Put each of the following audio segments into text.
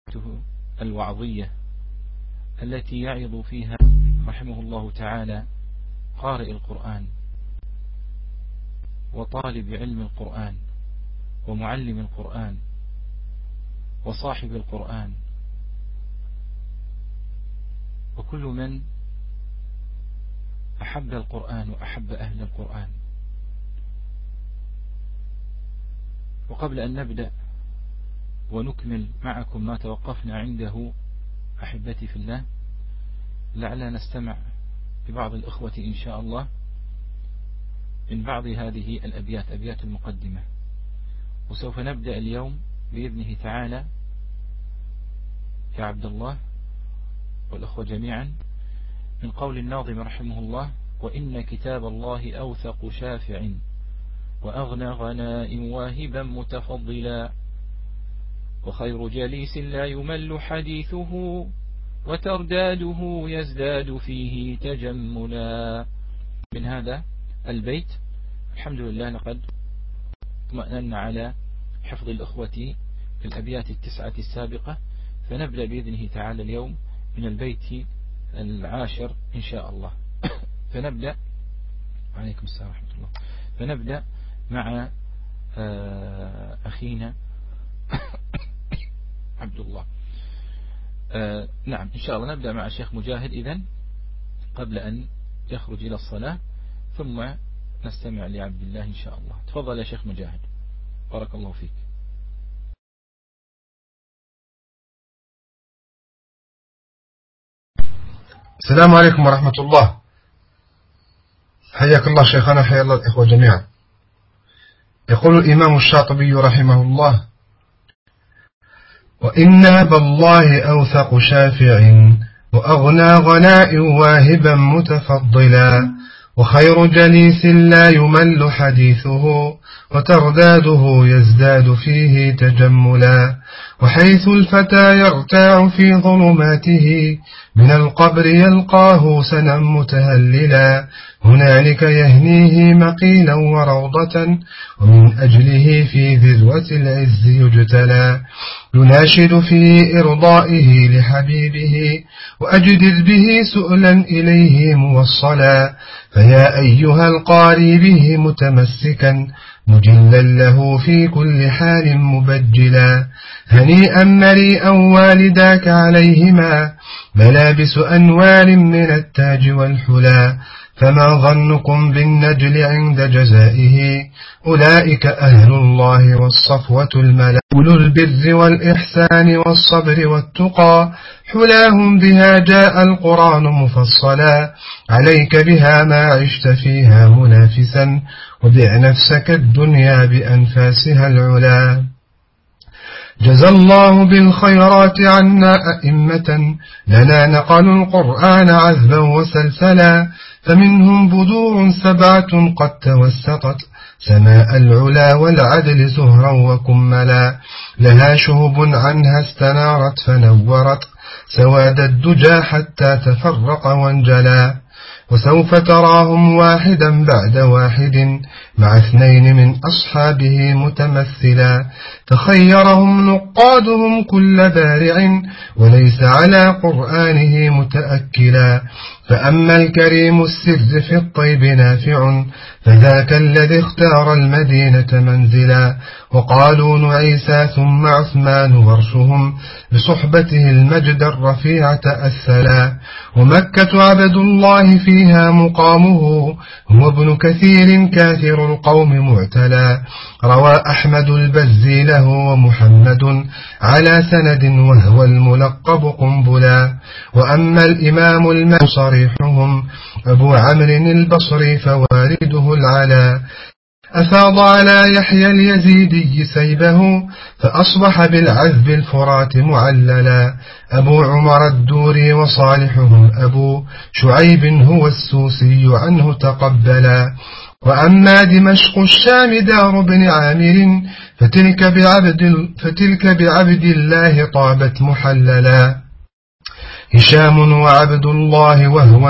الوعظية التي يعظ فيها رحمه الله تعالى قارئ القرآن وطالب علم القرآن ومعلم القرآن وصاحب القرآن وكل من أحب القرآن وأحب أهل القرآن. وقبل أن نبدأ ونكمل معكم ما توقفنا عنده أحبتي في الله، لعلنا نستمع لبعض الإخوة إن شاء الله من بعض هذه الأبيات، أبيات المقدمة. وسوف نبدأ اليوم بإذنه تعالى يا عبد الله والأخوة جميعا من قول الناظم رحمه الله: وإن كتاب الله أوثق شافع وأغنى غناء واهبا متفضلا، وخير جليس لا يمل حديثه وترداده يزداد فيه تجملا. من هذا البيت الحمد لله لقد اطمأننا على حفظ الأخوة في الأبيات التسعة السابقة، فنبدأ بإذنه تعالى اليوم من البيت العاشر إن شاء الله. فنبدأ عليكم السلام ورحمة الله. فنبدأ مع أخينا عبد الله. نعم إن شاء الله نبدأ مع الشيخ مجاهد إذن قبل أن يخرج إلى الصلاة، ثم نستمع لعبد الله إن شاء الله. تفضل يا شيخ مجاهد، بارك الله فيك. السلام عليكم ورحمة الله. حياك الله شيخنا، حيا الله الإخوة جميعا. يقول الإمام الشاطبي رحمه الله: وإن بالله أوثق شافع وأغنى غناء واهبا متفضلا، وخير جليس لا يمل حديثه وترداده يزداد فيه تجملا، وحيث الفتى يرتاع في ظلماته من القبر يلقاه سنا متهللا، هنالك يهنيه مقيلا وروضة ومن أجله في ذروة العز يجتلى، يناشد في إرضائه لحبيبه وأجدد به سؤلا إليه موصلا، فيا أيها القاري به متمسكا مجلا له في كل حال مبجلا، هنيئا مريئا والداك عليهما ملابس أنوار من التاج والحلا، فما ظنكم بالنجل عند جزائه أولئك أهل الله والصفوة الملا، أولو البر والإحسان والصبر والتقى حلاهم بها جاء القرآن مفصلا، عليك بها ما عشت فيها منافسا وبع نفسك الدنيا بأنفاسها العلا. جزى الله بالخيرات عنا أئمة لنا نقلوا القرآن عذبا وسلسلا، فمنهم بدور سبعة قد توسطت سماء العلا والعدل زهرا وكملا، لها شهب عنها استنارت فنورت سواد الدجى حتى تفرق وانجلا، وسوف تراهم واحدا بعد واحد مع اثنين من أصحابه متمثلا، تخيرهم نقادهم كل بارع وليس على قرآنه متأكلا، فأما الكريم السر في الطيب نافع فذاك الذي اختار المدينة منزلا، وقالون عيسى ثم عثمان ورشهم بصحبته المجد الرفيع تأثلا، ومكة عبد الله فيها مقامه هو ابن كثير كاثر القوم معتلا، روى أحمد البزي له ومحمد على سند وهو الملقب قنبلا، وأما الإمام المهدي صريحهم أبو عمرو البصري فوارده العلا، أفاض على يحيى اليزيدي سيبه فأصبح بالعذب الفرات معللا، أبو عمر الدوري وصالحهم أبو شعيب هو السوسي عنه تقبلا، وأما دمشق الشام دار بن عامر فتلك بعبد الله طابت محللا، هشام وعبد الله وهو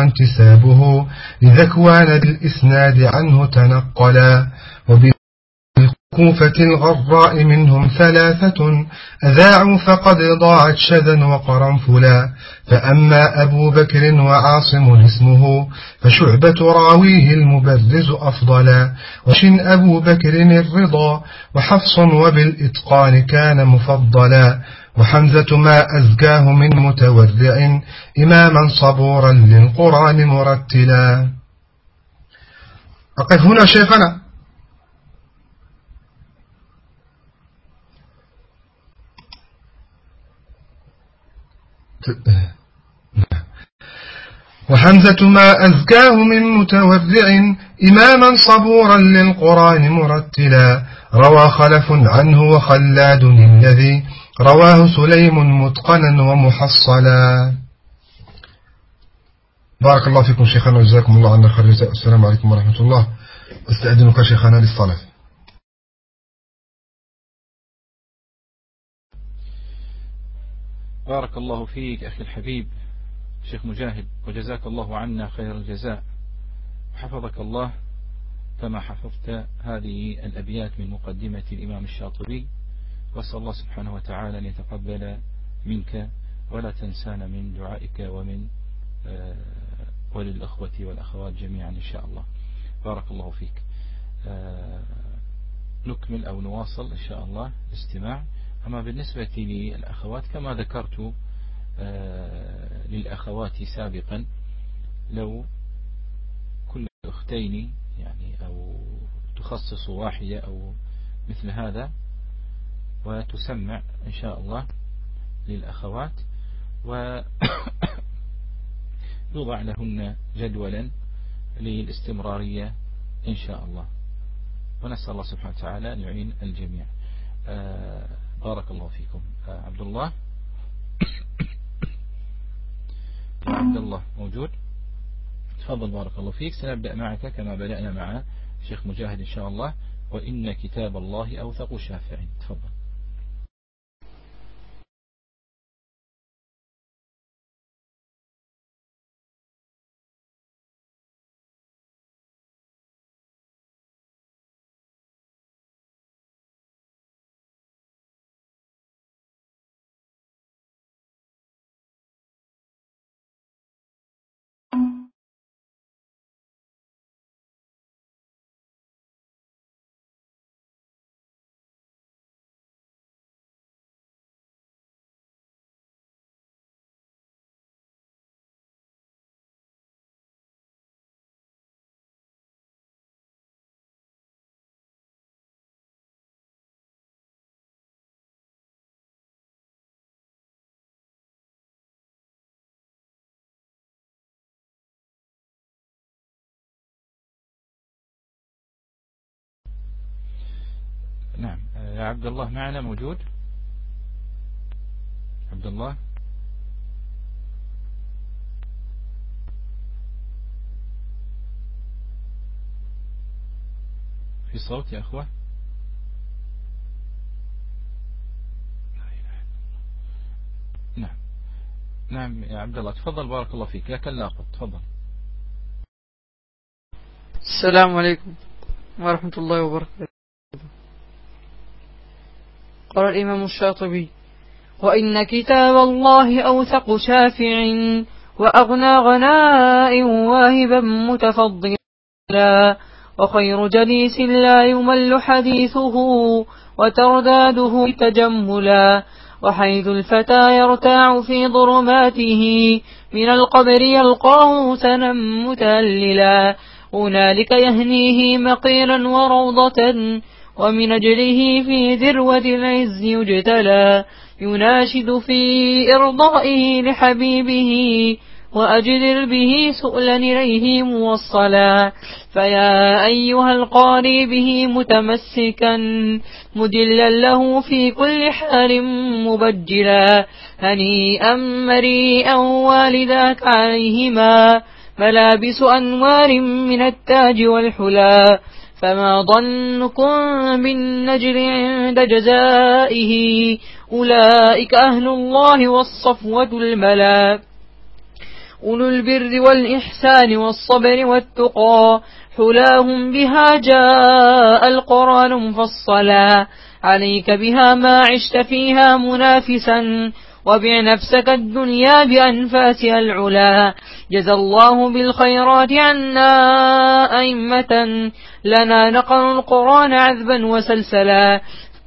انتسابه لذكوان الإسناد عنه تنقلا، وبالكوفة الكوفة الغراء منهم 3 أذاعوا فقد ضاعت شذا وقرنفلا. فأما أبو بكر وعاصم اسمه فشعبة راويه المبرز أفضلا. وشن أبو بكر الرضا وحفص وبالإتقان كان مفضلا. وحمزة ما أزكاه من متورع إماما صبورا للقرآن مرتلا. أقف هنا شيخنا. وحمزة ما أزكاه من متورع إماما صبورا للقرآن مرتلا. روى خلف عنه وخلاد الذي رواه سليم متقنا ومحصلا. بارك الله فيكم شيخنا وجزاكم الله عنا خير الجزاء. السلام عليكم ورحمة الله. استأذنك شيخنا للصلاة. بارك الله فيك أخي الحبيب شيخ مجاهد، وجزاك الله عنا خير الجزاء، وحفظك الله كما حفظت هذه الأبيات من مقدمة الإمام الشاطبي. وأسأل الله سبحانه وتعالى أن يتقبل منك ولا تنسانا من دعائك ومن وللأخوة والأخوات جميعا إن شاء الله. بارك الله فيك. نكمل أو نواصل إن شاء الله الاستماع. أما بالنسبة للأخوات كما ذكرت للأخوات سابقا، لو كل أختين يعني أو تخصص واحدة أو مثل هذا وتسمع إن شاء الله للأخوات ويوضع لهن جدولا للاستمرارية إن شاء الله، ونسأل الله سبحانه وتعالى أن يعين الجميع. بارك الله فيكم. عبد الله عبد الله موجود؟ تفضل. بارك الله فيك. سنبدأ معك كما بدأنا مع شيخ مجاهد إن شاء الله. وإن كتاب الله أوثق شافع. تفضل. نعم يا عبد الله معنا موجود؟ عبد الله في صوت يا أخوة؟ نعم نعم يا عبد الله تفضل. بارك الله فيك. لك اللاقط. تفضل. السلام عليكم ورحمة الله وبركاته. قال الإمام الشاطبي: وإن كتاب الله أوثق شافع وأغنى غناء واهبا متفضلا، وخير جليس لا يمل حديثه وترداده تجملا، وحيث الفتى يرتاع في ظلماته من القبر يلقاه سنا متهللا، هنالك يهنيه مقيلا وروضة ومن أجله في ذروة العز يجتلى، يناشد في إرضائه لحبيبه وأجدر به سؤلا إليه موصلا، فيا أيها القاري به متمسكا مجلا له في كل حال مبجلا، هنيئا مريئا والداك عليهما ملابس أنوار من التاج والحلا، فما ظنكم بالنجل عند جزائه أولئك أهل الله والصفوة الملا، أولو البر والإحسان والصبر والتقى حلاهم بها جاء القرآن مفصلا عليك بها ما عشت فيها منافسا وبع نفسك الدنيا بأنفاسها العلا جزى الله بالخيرات عنا أئمة لنا نقروا القرآن عذبا وسلسلا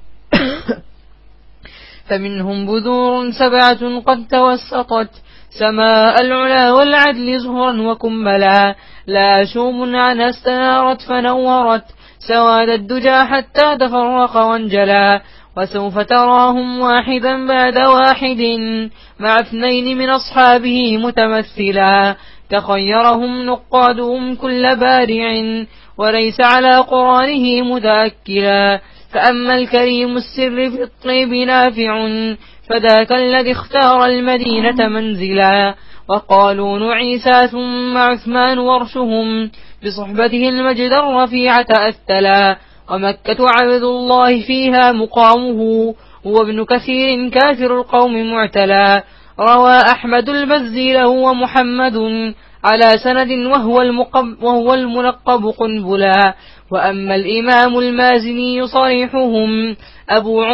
فمنهم بذور 7 قد توسطت سماء العلا والعدل زهرا وكملا لا شوم عنها استنارت فنورت سواد الدجى حتى تفرق وانجلا وسوف تراهم واحدا بعد واحد مع 2 من أصحابه متمثلا تخيرهم نقادهم كل بارع وليس على قرانه متأكلا فأما الكريم السر في الطيب نافع فذاك الذي اختار المدينة منزلا وقالون عيسى ثم عثمان ورشهم بصحبته المجد الرفيع تأثلا ومكة عبد الله فيها مقامه هو ابن كثير كافر القوم معتلا روى أحمد البزي له ومحمد على سند وهو الملقب قنبلا وأما الإمام المازني صريحهم أبو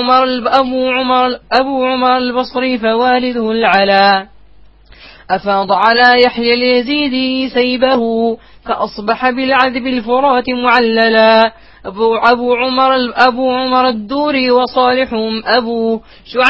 عمر البصري فوالده العلا أفاض على يحيى اليزيدي سيبه فأصبح بالعذب الفرات معللا أبو عمر الدوري وصالحهم أبو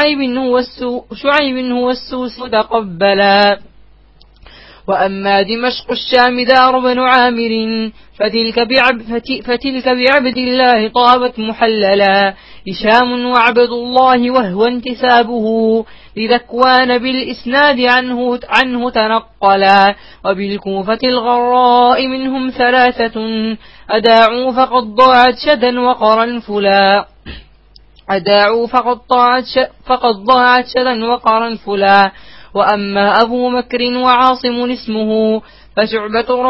شعيب هو السوس تقبلا وأما دمشق الشام دار بن عامر فتلك بعبد الله طابت محللا هشام وعبد الله وهو انتسابه لذكوان بالإسناد عنه تنقلا وبالكوفة الغراء منهم 3 أداعوا فقد ضاعت شدا وقرنفلا وأما أبو مكر وعاصم اسمه فشعبة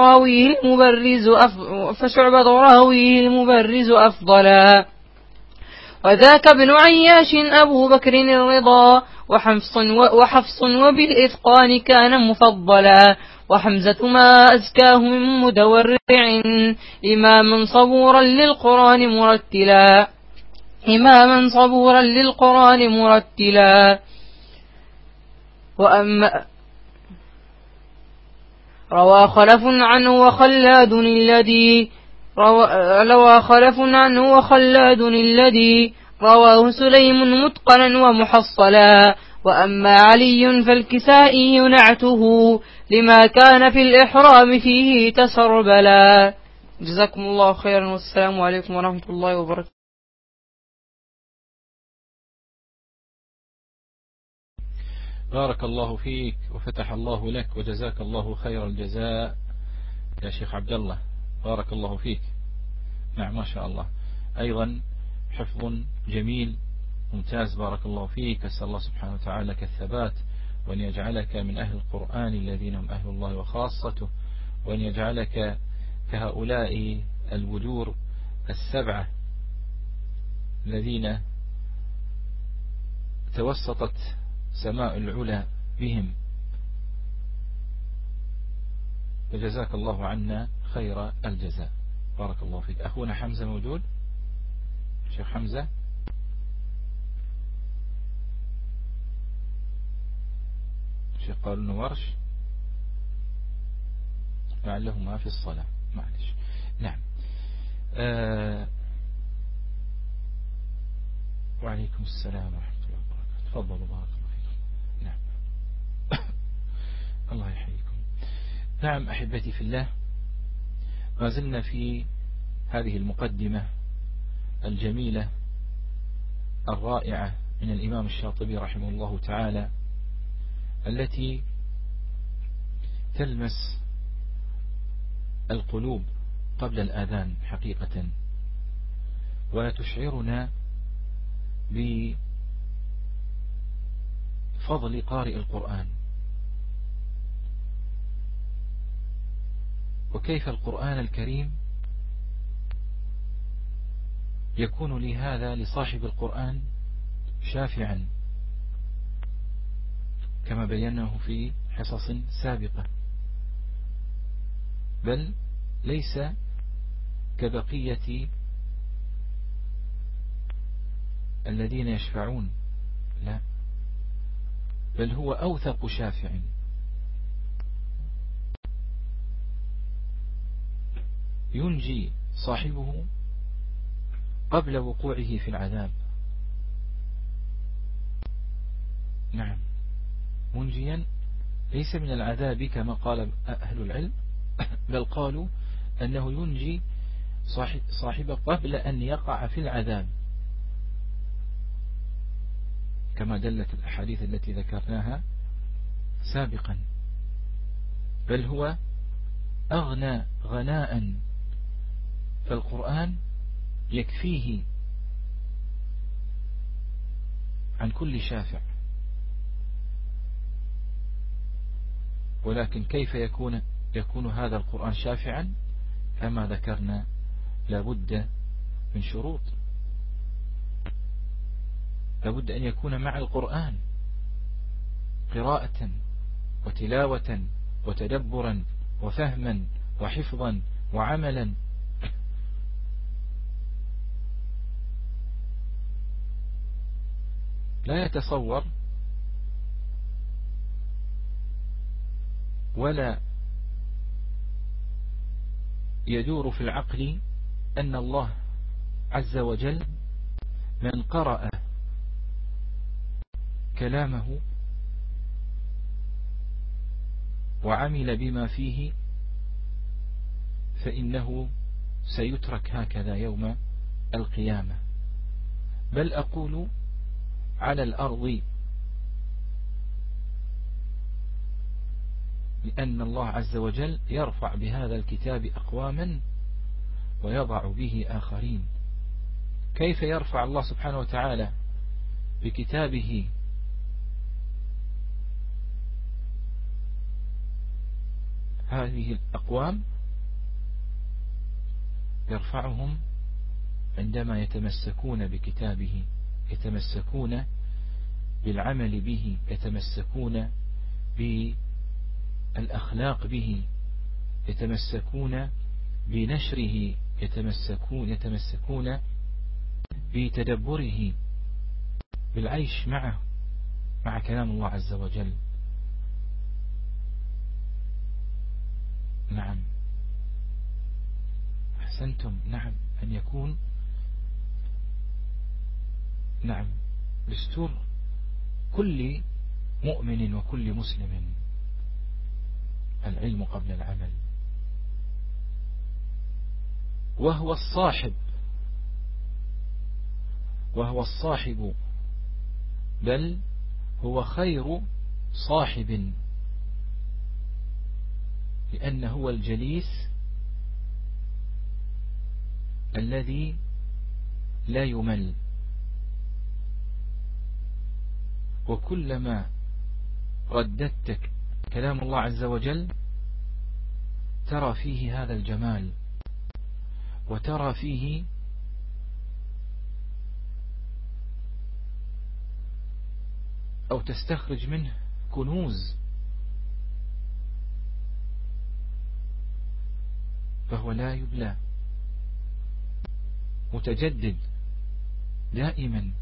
راويه المبرز أفضلا وذاك ابن عياش أبو بكر الرضا وحفص وبالإتقان كان مفضلا وحمزة ما أزكاه من متورع إماما صبورا للقرآن مرتلا وأما روى خلف عنه وخلاد الذي رواه سليم متقنا ومحصلا وأما علي فالكسائي نعته لما كان في الإحرام فيه تسربلا. جزاكم الله خيرا والسلام عليكم ورحمة الله وبركاته. بارك الله فيك وفتح الله لك وجزاك الله خير الجزاء يا شيخ عبد الله، بارك الله فيك. نعم ما شاء الله، أيضا حفظ جميل ممتاز، بارك الله فيك. أسأل الله سبحانه وتعالى لك الثبات، وأن يجعلك من أهل القرآن الذين هم أهل الله وخاصته، وأن يجعلك كهؤلاء البدور 7 الذين توسطت سماء العلا بهم. وجزاك الله عنا خير الجزاء، بارك الله فيك. أخونا حمزة موجود؟ شيخ حمزة؟ شيخ قالوا انه ورش، لعلهما في الصلاة، معلش. نعم. وعليكم السلام ورحمة الله وبركاته. تفضلوا بارك الله فيكم. نعم. الله يحييكم. نعم أحبتي في الله، ما زلنا في هذه المقدمة الجميلة الرائعة من الإمام الشاطبي رحمه الله تعالى، التي تلمس القلوب قبل الآذان حقيقة، وتشعرنا بفضل قارئ القرآن، وكيف القرآن الكريم يكون لهذا لصاحب القرآن شافعا، كما بيناه في حصص سابقة. بل ليس كبقية الذين يشفعون، لا، بل هو أوثق شافع. ينجي صاحبه قبل وقوعه في العذاب. نعم، منجيا ليس من العذاب كما قال أهل العلم، بل قالوا أنه ينجي صاحبه قبل أن يقع في العذاب، كما دلت الأحاديث التي ذكرناها سابقا. بل هو أغنى غناء، فالقرآن يكفيه عن كل شافع. ولكن كيف يكون هذا القرآن شافعا؟ كما ذكرنا لابد من شروط، لابد أن يكون مع القرآن قراءة وتلاوة وتدبرا وفهما وحفظا وعملا. لا يتصور ولا يدور في العقل أن الله عز وجل من قرأ كلامه وعمل بما فيه فإنه سيترك هكذا يوم القيامة. بل أقول على الأرض، لأن الله عز وجل يرفع بهذا الكتاب أقواما ويضع به آخرين. كيف يرفع الله سبحانه وتعالى بكتابه هذه الأقوام؟ يرفعهم عندما يتمسكون بكتابه، يتمسكون بالعمل به، يتمسكون بالأخلاق به، يتمسكون بنشره، يتمسكون بتدبره، بالعيش معه، مع كلام الله عز وجل. نعم، أحسنتم. نعم، أن يكون نعم دستور كل مؤمن وكل مسلم العلم قبل العمل. وهو الصاحب، بل هو خير صاحب، لأنه هو الجليس الذي لا يمل. وكلما رددتك كلام الله عز وجل ترى فيه هذا الجمال، وترى فيه أو تستخرج منه كنوز. فهو لا يبلى، متجدد دائما.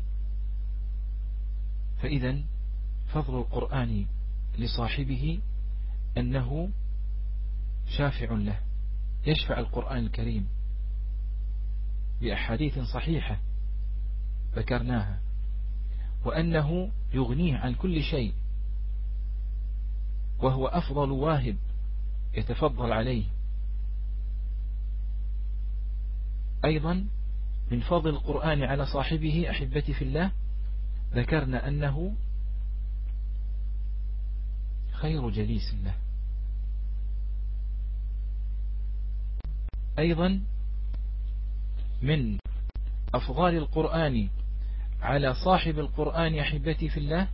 فإذا فضل القرآن لصاحبه أنه شافع له، يشفع القرآن الكريم بأحاديث صحيحة ذكرناها، وأنه يغنيه عن كل شيء، وهو أفضل واهب يتفضل عليه. أيضا من فضل القرآن على صاحبه أحبتي في الله ذكرنا أنه خير جليس له. أيضا من أفضال القرآن على صاحب القرآن أحبتي في الله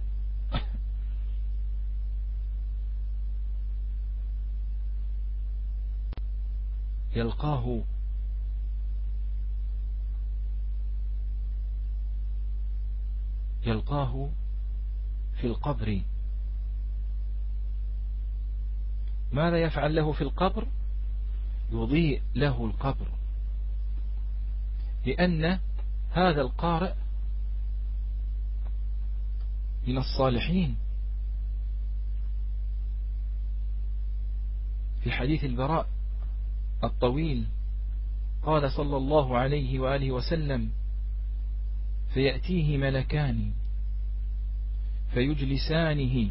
يلقاه في القبر. ماذا يفعل له في القبر؟ يضيء له القبر، لأن هذا القارئ من الصالحين. في حديث البراء الطويل قال صلى الله عليه وآله وسلم: فيأتيه ملكان فيجلسانه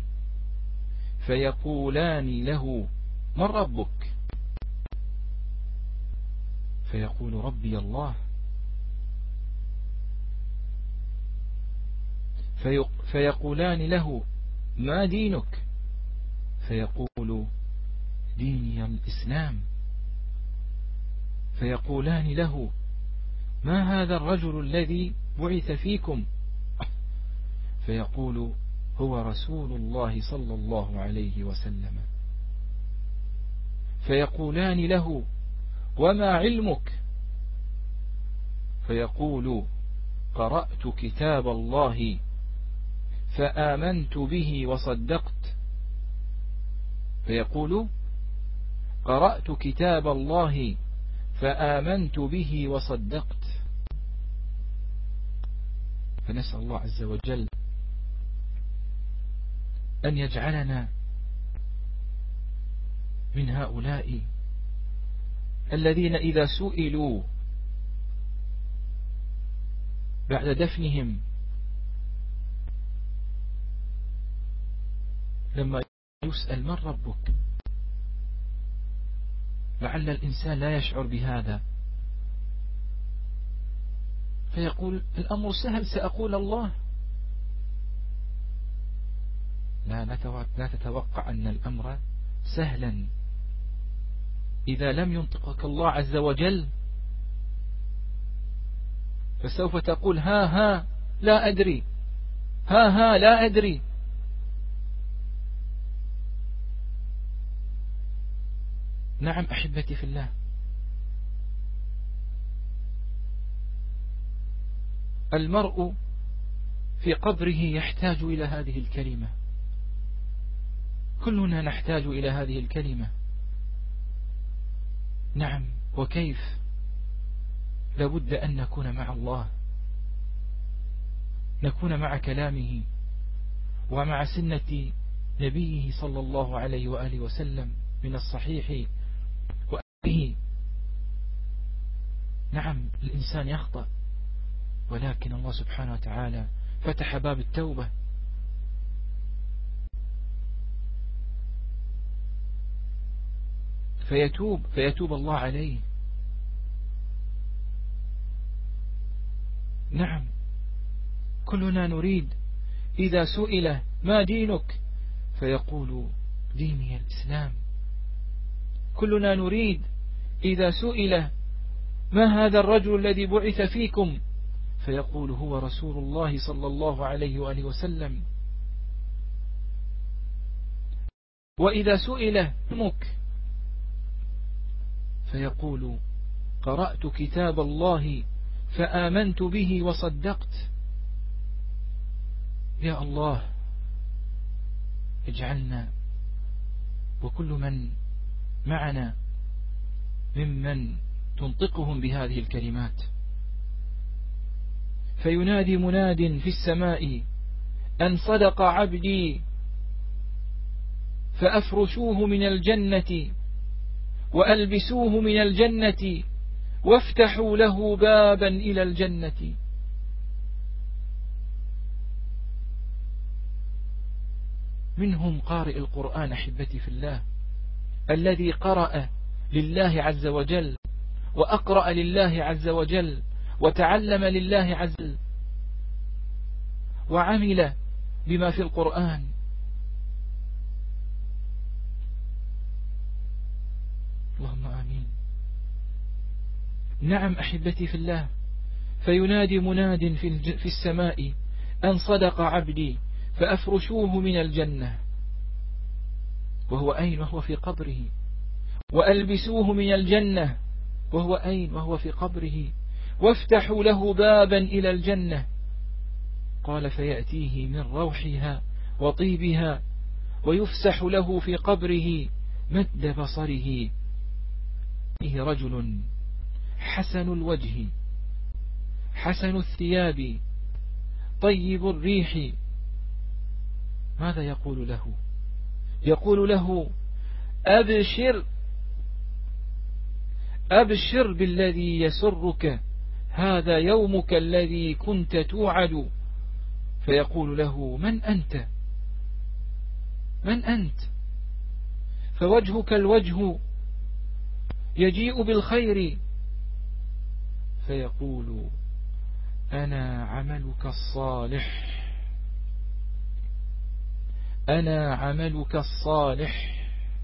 فيقولان له: من ربك؟ فيقول: ربي الله. فيقولان له: ما دينك؟ فيقول: ديني الإسلام. فيقولان له: ما هذا الرجل الذي بعث فيكم؟ فيقول: هو رسول الله صلى الله عليه وسلم. فيقولان له: وما علمك؟ فيقول: قرأت كتاب الله فآمنت به وصدقت. فيقول: قرأت كتاب الله فآمنت به وصدقت. فنسأل الله عز وجل أن يجعلنا من هؤلاء الذين إذا سئلوا بعد دفنهم لما يسأل: من ربك؟ لعل الإنسان لا يشعر بهذا فيقول: الأمر سهل، سأقول الله. لا تتوقع أن الأمر سهلا إذا لم ينطقك الله عز وجل، فسوف تقول: ها لا أدري، ها لا أدري. نعم أحبتي في الله، المرء في قبره يحتاج إلى هذه الكلمة، كلنا نحتاج إلى هذه الكلمة. نعم، وكيف؟ لابد أن نكون مع الله، نكون مع كلامه ومع سنة نبيه صلى الله عليه وآله وسلم من الصحيح وأهله. نعم الإنسان يخطأ، ولكن الله سبحانه وتعالى فتح باب التوبة، فيتوب الله عليه. نعم كلنا نريد إذا سئل: ما دينك؟ فيقول: ديني الإسلام. كلنا نريد إذا سئل: ما هذا الرجل الذي بعث فيكم؟ فيقول: هو رسول الله صلى الله عليه وآله وسلم. وإذا سئل: اسمك؟ فيقول: قرأت كتاب الله فآمنت به وصدقت. يا الله اجعلنا وكل من معنا ممن تنطقهم بهذه الكلمات. فينادي مناد في السماء: أن صدق عبدي فأفرشوه من الجنة وألبسوه من الجنة وافتحوا له بابا إلى الجنة. منهم قارئ القرآن أحبتي في الله، الذي قرأ لله عز وجل وأقرأ لله عز وجل وتعلم لله عز وجل وعمل بما في القرآن. اللهم آمين. نعم أحبتي في الله، فينادي مناد في السماء: أن صدق عبدي فأفرشوه من الجنة. وهو أين؟ وهو في قبره. وألبسوه من الجنة. وهو أين؟ وهو في قبره. وافتحوا له بابا إلى الجنة. قال: فيأتيه من روحها وطيبها ويفسح له في قبره مد بصره فيه رجل حسن الوجه حسن الثياب طيب الريح، ماذا يقول له؟ يقول له: أبشر أبشر بالذي يسرك، هذا يومك الذي كنت توعد. فيقول له: من أنت؟ من أنت؟ فوجهك الوجه يجيء بالخير. فيقول: أنا عملك الصالح، أنا عملك الصالح.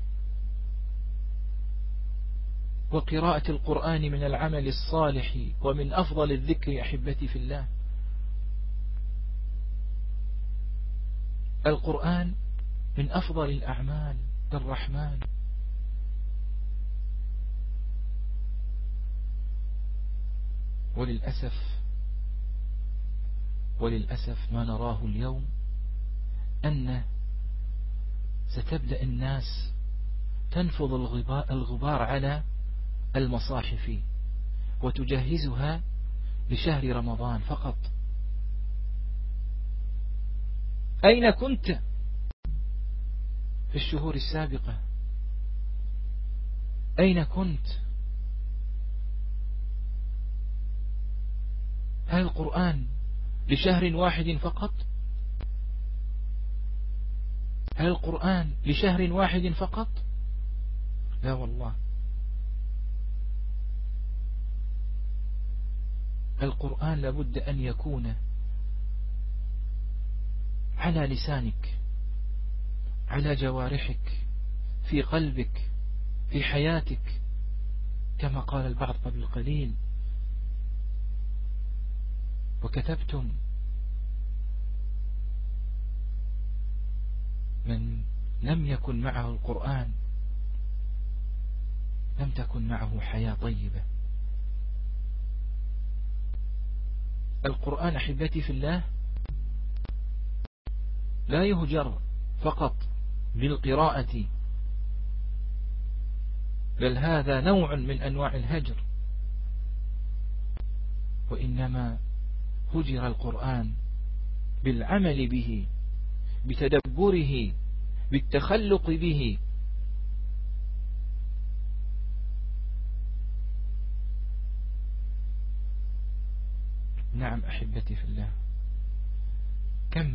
وقراءة القرآن من العمل الصالح ومن أفضل الذكر أحبتي في الله. القرآن من أفضل الأعمال للرحمن. وللأسف ما نراه اليوم أن ستبدأ الناس تنفض الغبار على المصاحف وتجهزها لشهر رمضان فقط. أين كنت في الشهور السابقة؟ أين كنت؟ هل القرآن لشهر واحد فقط؟ هل القرآن لشهر واحد فقط؟ لا والله. القرآن لابد أن يكون على لسانك، على جوارحك، في قلبك، في حياتك، كما قال البعض قبل قليل: وكتبتم من لم يكن معه القرآن لم تكن معه حياة طيبة. القرآن أحبتي في الله لا يهجر فقط بالقراءة، بل هذا نوع من أنواع الهجر، وإنما هجر القرآن بالعمل به، بتدبره، بالتخلق به. نعم أحبتي في الله، كم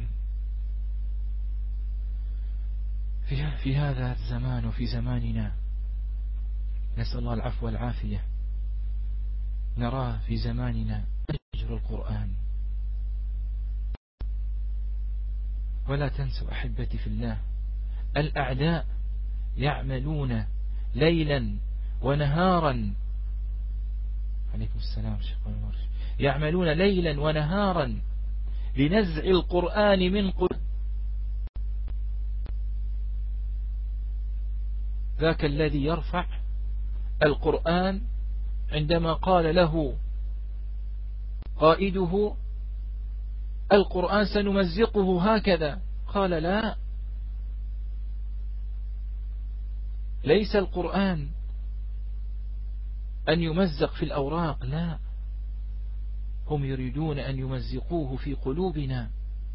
في هذا الزمان وفي زماننا، نسأل الله العفو والعافية، نراه في زماننا يهجر القرآن. ولا تنسوا أحبتي في الله، الأعداء يعملون ليلا ونهارا، عليكم السلام شيخ، يعملون ليلا ونهارا لنزع القرآن من قلوب. ذاك الذي يرفع القرآن عندما قال له قائده: القرآن سنمزقه هكذا، قال: لا، ليس القرآن أن يمزق في الأوراق، لا، هم يريدون أن يمزقوه في قلوبنا.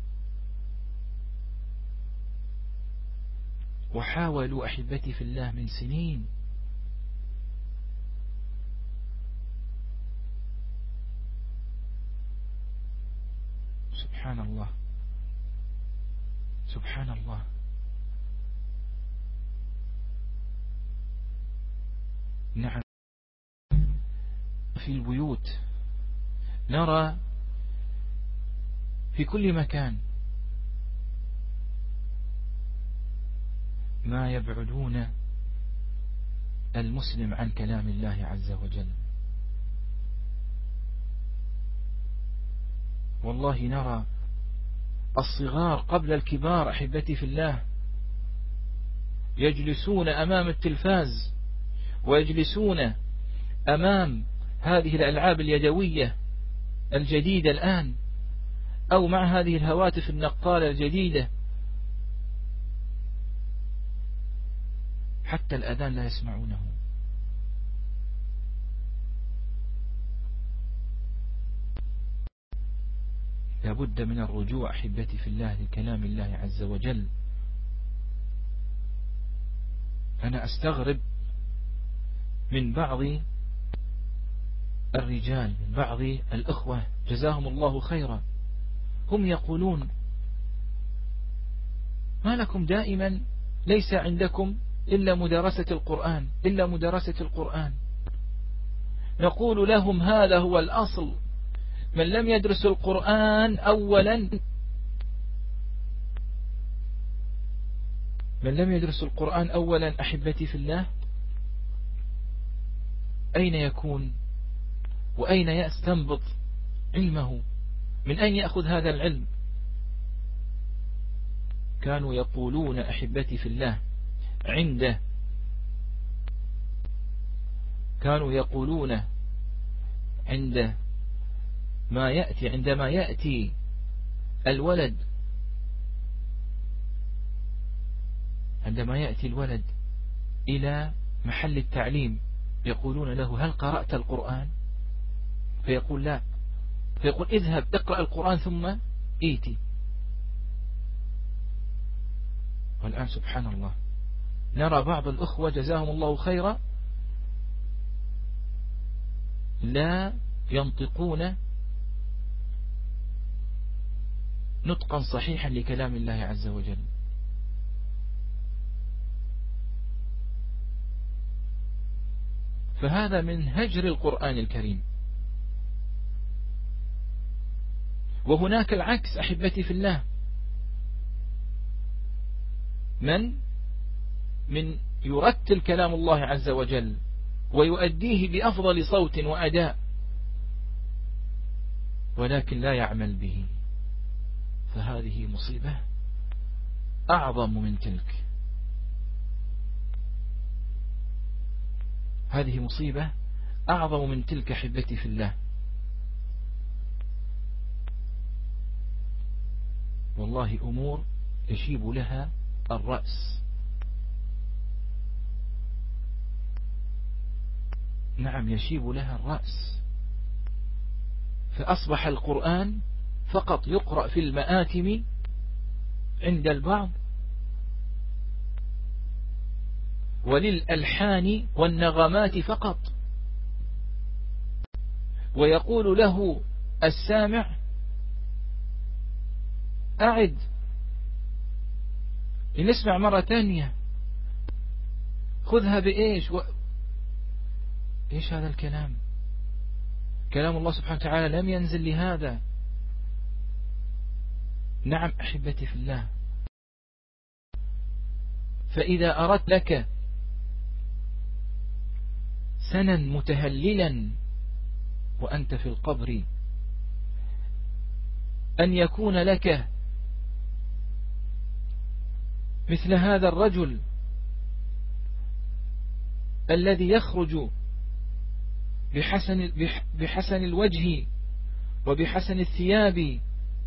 وحاولوا أحبتي في الله من سنين. سبحان الله، سبحان الله. نعم، في البيوت نرى في كل مكان ما يبعدون المسلم عن كلام الله عز وجل. والله نرى الصغار قبل الكبار أحبتي في الله يجلسون أمام التلفاز، ويجلسون أمام هذه الألعاب اليدوية الجديدة الآن، أو مع هذه الهواتف النقالة الجديدة، حتى الأذان لا يسمعونه. لابد من الرجوع أحبتي في الله لكلام الله عز وجل. أنا أستغرب من بعض الرجال، من بعض الأخوة جزاهم الله خيرا، هم يقولون ما لكم دائما ليس عندكم إلا مدرسة القرآن، إلا مدرسة القرآن. نقول لهم هذا هو الأصل، من لم يدرس القرآن أولا، من لم يدرس القرآن أولا أحبتي في الله، أين يكون وأين يستنبط علمه؟ من أين يأخذ هذا العلم؟ كانوا يقولون أحبتي في الله عندما يأتي الولد، إلى محل التعليم يقولون له هل قرأت القرآن؟ فيقول لا، فيقول اذهب اقرأ القرآن ثم ائتي. والآن سبحان الله نرى بعض الأخوة جزاهم الله خيرا لا ينطقون نطقا صحيحا لكلام الله عز وجل. فهذا من هجر القرآن الكريم. وهناك العكس أحبتي في الله، من يرتل كلام الله عز وجل ويؤديه بأفضل صوت وأداء، ولكن لا يعمل به، فهذه مصيبة أعظم من تلك. هذه مصيبة أعظم من تلك أحبتي في الله. والله أمور يشيب لها الرأس. نعم يشيب لها الرأس. فأصبح القرآن فقط يقرأ في المآتم عند البعض، وللألحان والنغمات فقط، ويقول له السامع أعد لنسمع مرة ثانية، خذها بإيش إيش هذا الكلام؟ كلام الله سبحانه وتعالى لم ينزل لهذا. نعم أحبتي في الله. فإذا أردت لك سنا متهللا وأنت في القبر، أن يكون لك مثل هذا الرجل الذي يخرج بحسن الوجه وبحسن الثياب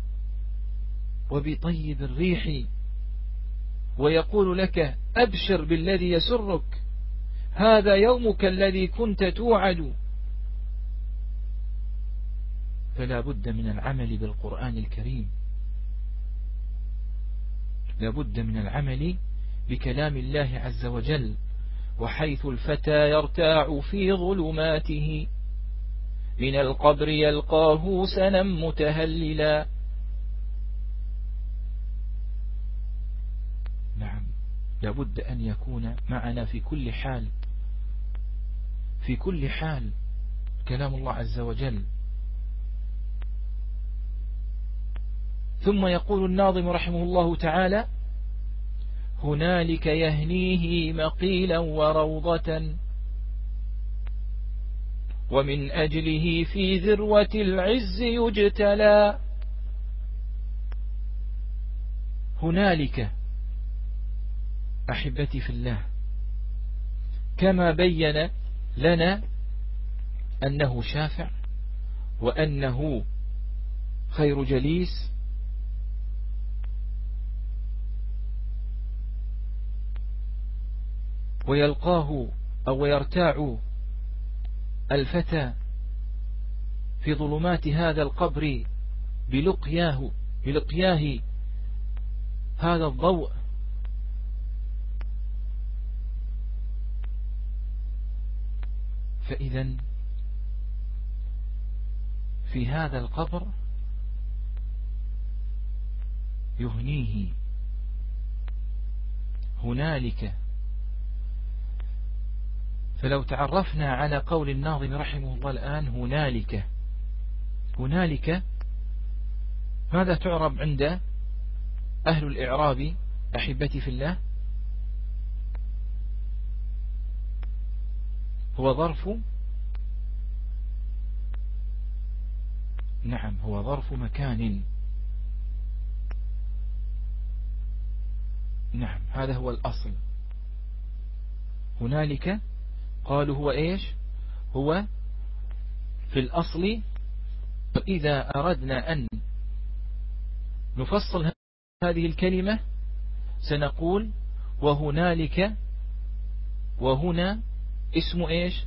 وبطيب الريح، ويقول لك أبشر بالذي يسرك، هذا يومك الذي كنت توعد. فلا بد من العمل بالقرآن الكريم، لا بد من العمل بكلام الله عز وجل. وحيث الفتى يرتاع في ظلماته، من القبر يلقاه سنا متهللا. نعم لا بد أن يكون معنا في كل حال، في كل حال كلام الله عز وجل. ثم يقول الناظم رحمه الله تعالى: هنالك يهنيه مقيلا وروضة، ومن أجله في ذروة العز يجتلى. هنالك أحبتي في الله كما بين لنا أنه شافع وأنه خير جليس، ويلقاه أو يرتاع الفتى في ظلمات هذا القبر بلقياه هذا الضوء، فإذا في هذا القبر يهنيه هنالك. فلو تعرفنا على قول الناظم رحمه الله الآن هنالك ماذا تعرب عند أهل الإعراب أحبتي في الله؟ هو ظرف، نعم هو ظرف مكان، نعم هذا هو الأصل. هنالك قالوا هو إيش؟ هو في الأصل. وإذا أردنا أن نفصل هذه الكلمة سنقول وهنالك، وهنا اسم إيش؟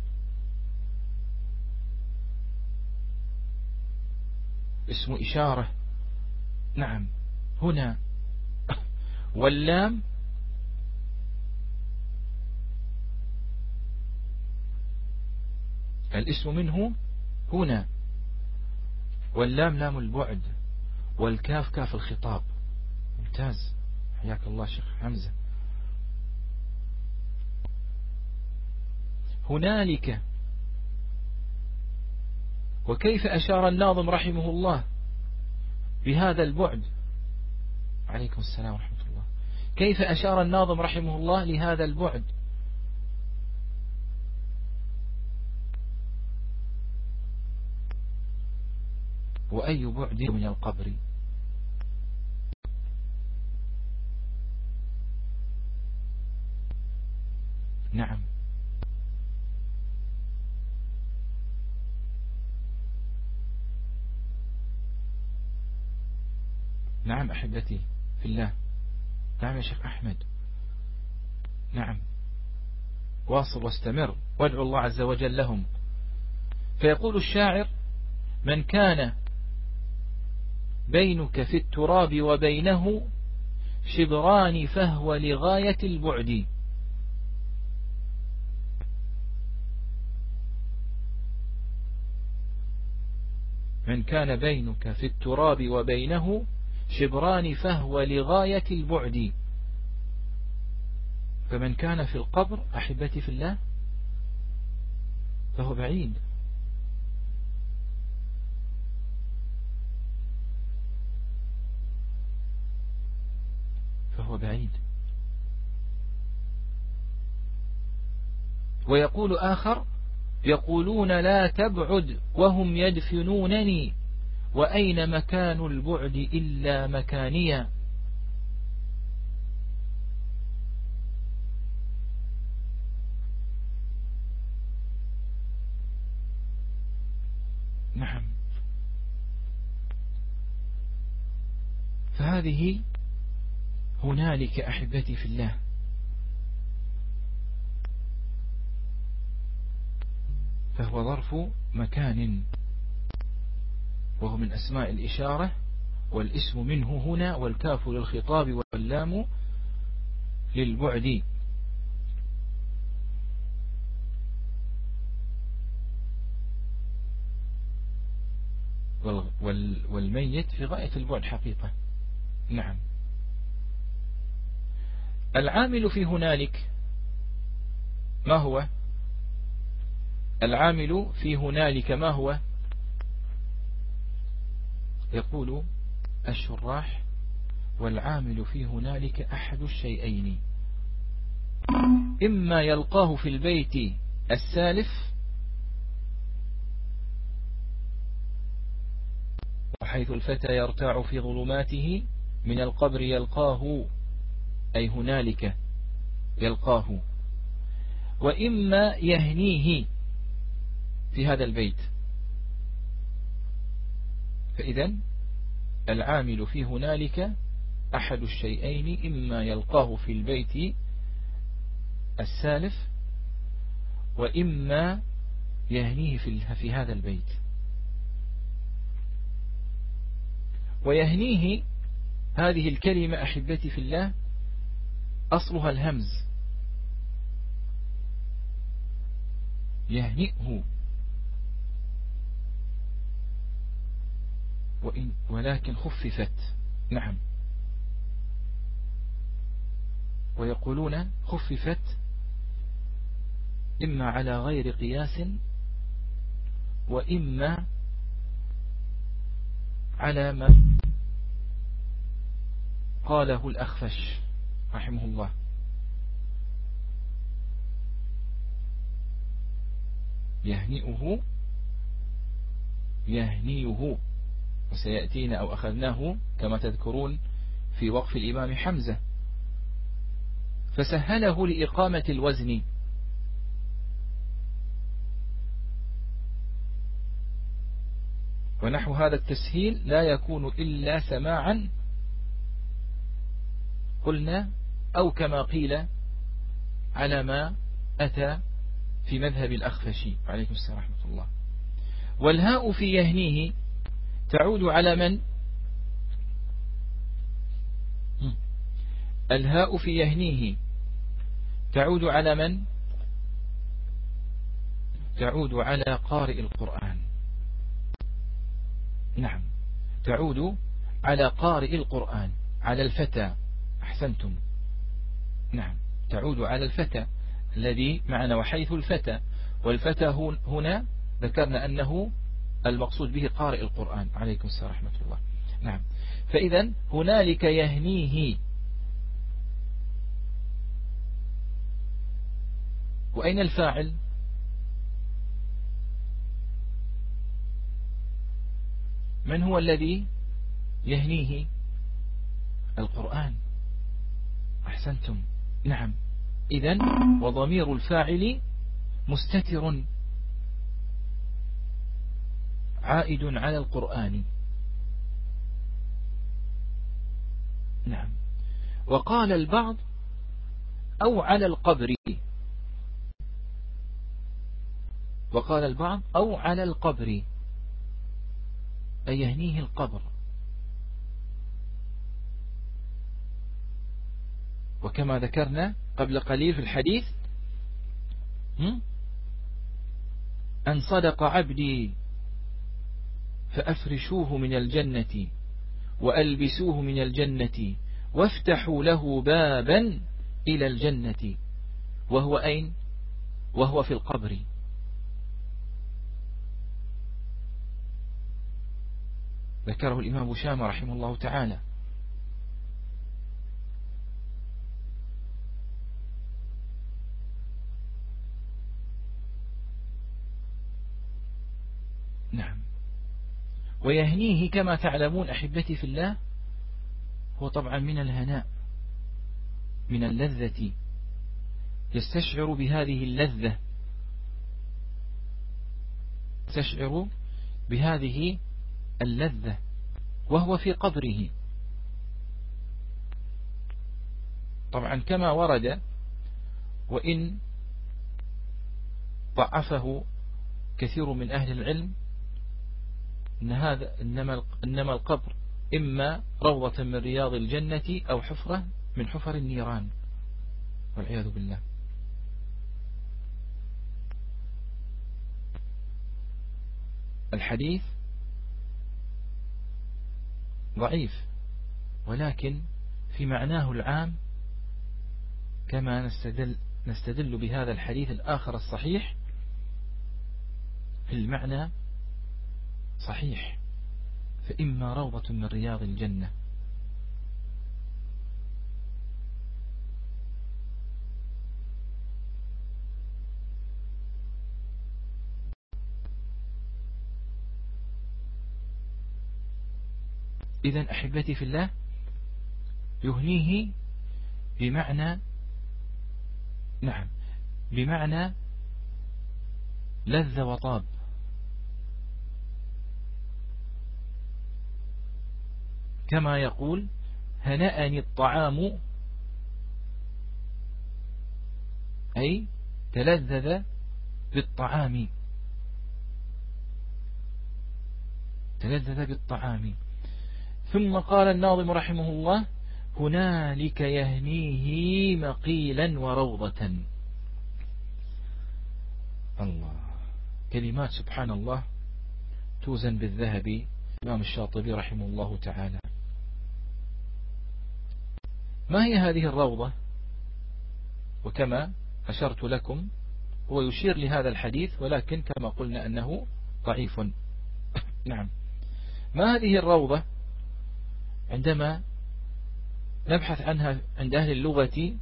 اسم إشارة، نعم هنا. واللام الاسم منه هنا، واللام لام البعد، والكاف كاف الخطاب. ممتاز، حياك الله شيخ حمزة. هنالك. وكيف أشار الناظم رحمه الله بهذا البعد؟ عليكم السلام ورحمة الله. كيف أشار الناظم رحمه الله لهذا البعد؟ وأي بعد من القبر؟ نعم نعم أحبتي في الله، نعم يا شيخ أحمد، نعم واصل واستمر وادعو الله عز وجل لهم. فيقول الشاعر: من كان بينك في التراب وبينه شبران فهو لغاية البعد. من كان بينك في التراب وبينه شبران فهو لغاية البعد. فمن كان في القبر أحبتي في الله فهو بعيد، فهو بعيد. ويقول آخر: يقولون لا تبعد وهم يدفنونني وأين مكان البعد إلا مكانيا. نعم. فهذه هنالك أحبتي في الله. فهو ظرف مكان، وهو من أسماء الإشارة، والاسم منه هنا، والكاف للخطاب واللام للبعد. والميت في غاية البعد حقيقة. نعم. العامل في هنالك ما هو؟ العامل في هنالك ما هو؟ يقول الشراح: والعامل في هنالك أحد الشيئين: إما يلقاه في البيت السالف، وحيث الفتى يرتاع في ظلماته من القبر يلقاه، أي هنالك يلقاه، وإما يهنيه في هذا البيت. فإذن العامل في هنالك أحد الشيئين: إما يلقاه في البيت السالف، وإما يهنيه في هذا البيت. ويهنيه هذه الكلمة أحبتي في الله أصلها الهمز، يهنئه، ولكن خففت. نعم، ويقولون خففت إما على غير قياس وإما على ما قاله الأخفش رحمه الله. يهنئه يهنيه، وسيأتينا أو أخذناه كما تذكرون في وقف الإمام حمزة، فسهله لإقامة الوزن. ونحو هذا التسهيل لا يكون إلا سماعا قلنا، أو كما قيل على ما أتى في مذهب الأخفشي عليكم السلام ورحمة الله. والهاء في يهنيه تعود على من؟ الهاء في يهنيه تعود على من؟ تعود على قارئ القرآن. نعم، تعود على قارئ القرآن، على الفتى. أحسنتم. نعم، تعود على الفتى الذي معنا، وحيث الفتى، والفتى هنا ذكرنا أنه المقصود به قارئ القرآن عليكم السلام ورحمة الله. نعم، فإذا هنالك يهنيه. وأين الفاعل؟ من هو الذي يهنيه؟ القرآن. أحسنتم. نعم، إذن وضمير الفاعل مستتر عائد على القرآن. نعم، وقال البعض أو على القبر، وقال البعض أو على القبر، أي يهنيه القبر. وكما ذكرنا قبل قليل في الحديث أن صدق عبدي فأفرشوه من الجنة وألبسوه من الجنة وافتحوا له بابا إلى الجنة. وهو أين؟ وهو في القبر. ذكره الإمام هشام رحمه الله تعالى. نعم، ويهنيه كما تعلمون أحبتي في الله هو طبعا من الهناء، من اللذة، يستشعر بهذه اللذة، يستشعر بهذه اللذة وهو في قبره. طبعا كما ورد، وإن ضعفه كثير من أهل العلم، إنما القبر إما روضة من رياض الجنة أو حفرة من حفر النيران والعياذ بالله. الحديث ضعيف، ولكن في معناه العام كما نستدل بهذا الحديث الآخر الصحيح، في المعنى صحيح، فإما روضة من رياض الجنة. إذن أحبتي في الله يهنيه بمعنى، نعم، بمعنى لذ وطاب. كما يقول هنأني الطعام، أي تلذذ بالطعام، تلذذ بالطعام. ثم قال الناظم رحمه الله: هنالك يهنيه مقيلا وروضة. الله، كلمات سبحان الله توزن بالذهب. الإمام الشاطبي رحمه الله تعالى. ما هي هذه الروضة؟ وكما أشرت لكم هو يشير لهذا الحديث، ولكن كما قلنا أنه ضعيف. نعم. ما هذه الروضة؟ عندما نبحث عنها عند أهل اللغة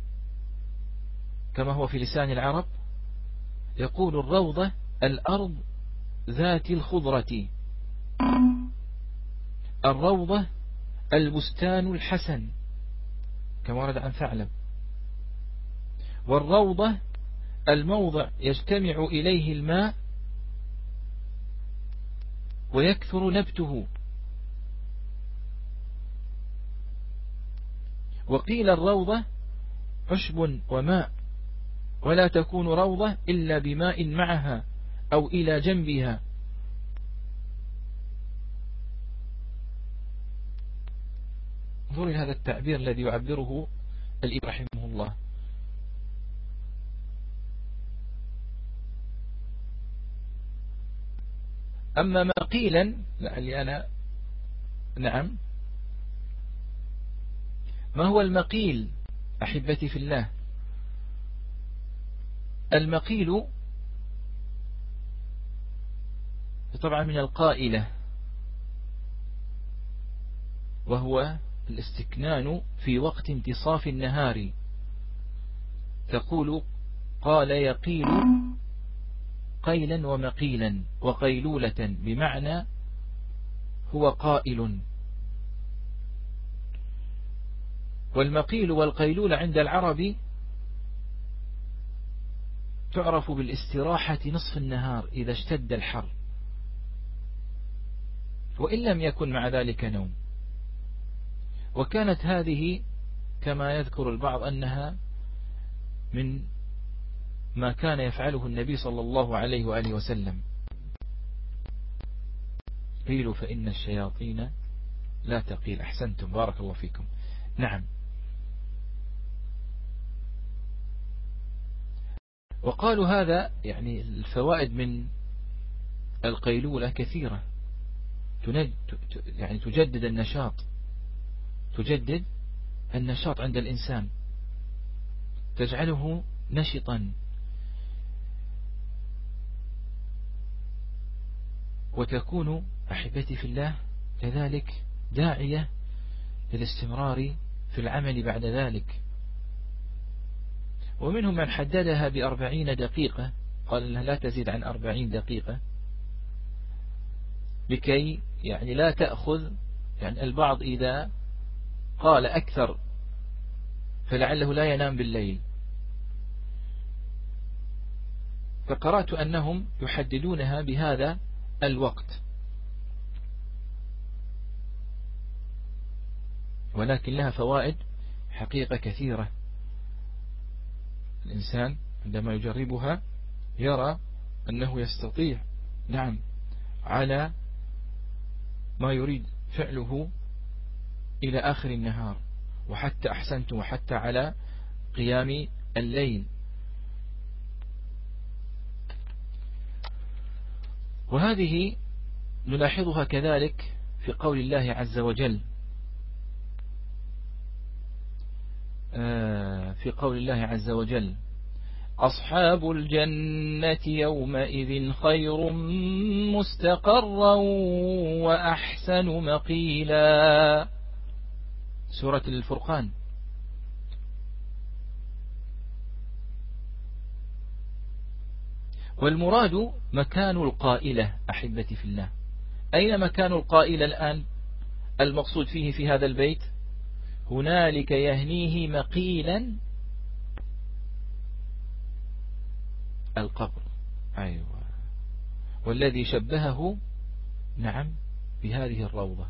كما هو في لسان العرب، يقول الروضة الأرض ذات الخضرة، الروضة البستان الحسن كما ورد عن ثعلب، والروضة الموضع يجتمع إليه الماء ويكثر نبته. وقيل الروضة عشب وماء، ولا تكون روضة إلا بماء معها أو إلى جنبها. انظروا هذا التعبير الذي يعبره الإمام رحمه الله. أما ما قيلا لعلي أنا نعم، ما هو المقيل أحبتي في الله؟ المقيل طبعا من القائلة، وهو الاستكنان في وقت انتصاف النهار. تقول قال يقيل قيلا ومقيلا وقيلولة، بمعنى هو قائل. والمقيل والقيلولة عند العرب تعرف بالاستراحة نصف النهار إذا اشتد الحر، وإن لم يكن مع ذلك نوم. وكانت هذه كما يذكر البعض أنها من ما كان يفعله النبي صلى الله عليه وآله وسلم. قيلوا فإن الشياطين لا تقيل. أحسنتم، بارك الله فيكم. نعم. وقالوا هذا يعني الفوائد من القيلولة كثيرة، يعني تجدد النشاط عند الإنسان، تجعله نشطا، وتكون أحبتي في الله كذلك داعية للاستمرار في العمل بعد ذلك. ومنهم من حددها ب40 دقيقة، قال أنها لا تزيد عن 40 دقيقة، لكي يعني لا تأخذ، يعني البعض إذا قال أكثر فلعله لا ينام بالليل. فقرأت أنهم يحددونها بهذا الوقت، ولكن لها فوائد حقيقة كثيرة. الإنسان عندما يجربها يرى أنه يستطيع نعم على ما يريد فعله إلى آخر النهار، وحتى أحسنت وحتى على قيام الليل. وهذه نلاحظها كذلك في قول الله عز وجل، في قول الله عز وجل: أصحاب الجنة يومئذ خير مستقرا وأحسن مقيلا. سورة الفرقان. والمراد مكان القائلة أحبتي في الله. أين مكان القائلة الآن المقصود فيه في هذا البيت؟ هنالك يهنيه مقيلا القبر. أيوة. والذي شبهه نعم بهذه الروضة.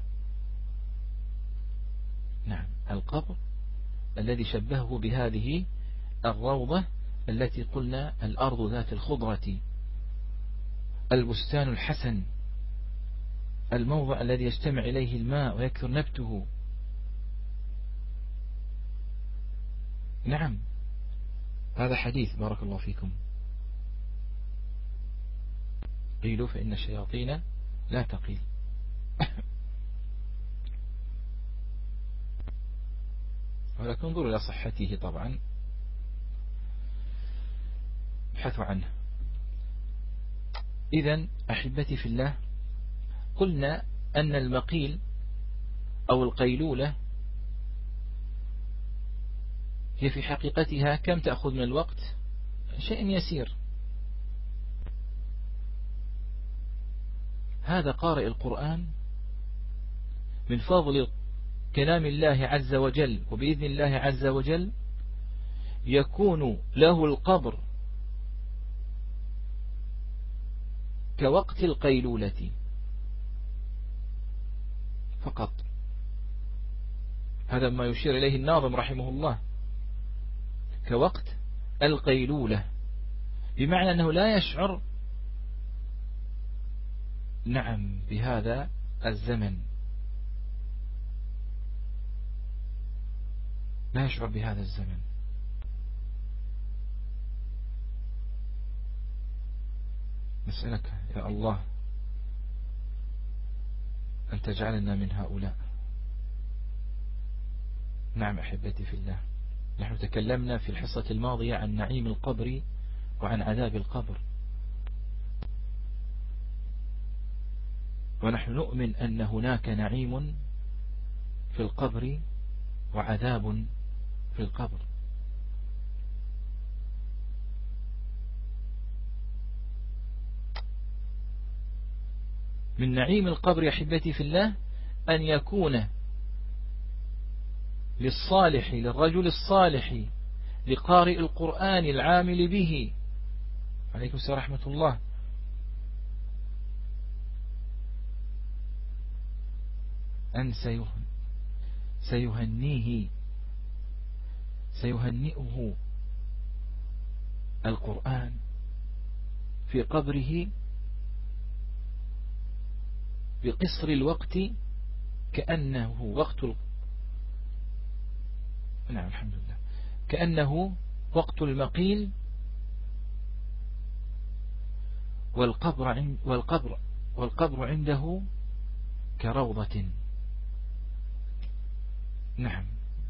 نعم، القبر الذي شبهه بهذه الروضة التي قلنا الأرض ذات الخضرة، البستان الحسن. الموضع الذي يجتمع إليه الماء ويكثر نبته. نعم، هذا حديث. بارك الله فيكم. قيلوا فإن الشياطين لا تقيل. ولكن انظروا إلى صحته طبعا، ابحثوا عنه. إذن أحبتي في الله، قلنا أن المقيل أو القيلولة هي في حقيقتها كم تأخذ من الوقت؟ شيء يسير. هذا قارئ القرآن من فضل كلام الله عز وجل وبإذن الله عز وجل يكون له القبر كوقت القيلولة فقط. هذا ما يشير إليه الناظم رحمه الله، كوقت القيلولة، بمعنى أنه لا يشعر نعم بهذا الزمن، لا يشعر بهذا الزمن. نسألك يا الله أن تجعلنا من هؤلاء. نعم أحبتي في الله، نحن تكلمنا في الحصة الماضية عن نعيم القبر وعن عذاب القبر، ونحن نؤمن أن هناك نعيم في القبر وعذاب في القبر. من نعيم القبر يا أحبتي في الله أن يكون للصالح، للرجل الصالح، لقارئ القرآن العامل به، عليكم السلام ورحمة الله، أن سيهنئه القرآن في قبره بقصر الوقت، كأنه نعم الحمد لله، كأنه وقت المقيل، والقبر عنده كروضة. نعم.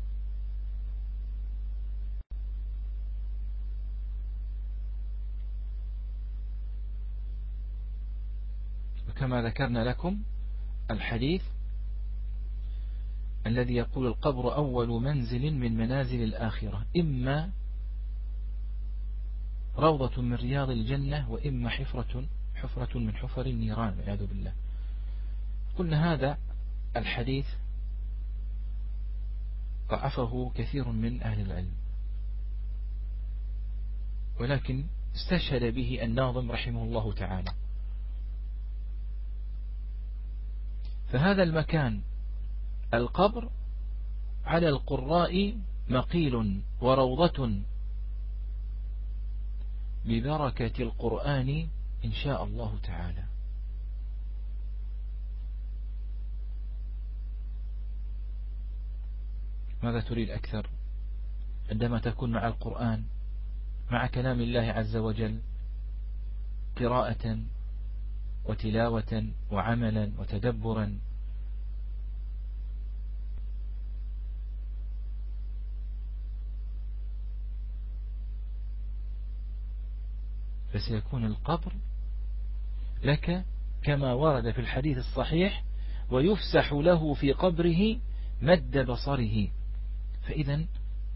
وكما ذكرنا لكم الحديث الذي يقول القبر أول منزل من منازل الآخرة، إما روضة من رياض الجنة وإما حفرة من حفر النيران والعياذ بالله. قلنا هذا الحديث ضعفه كثير من أهل العلم، ولكن استشهد به الناظم رحمه الله تعالى. فهذا المكان القبر على القراء مقيل وروضة ببركة القرآن إن شاء الله تعالى. ماذا تريد أكثر عندما تكون مع القرآن، مع كلام الله عز وجل، قراءة وتلاوة وعملا وتدبرا؟ فسيكون القبر لك كما ورد في الحديث الصحيح: ويفسح له في قبره مد بصره. فإذا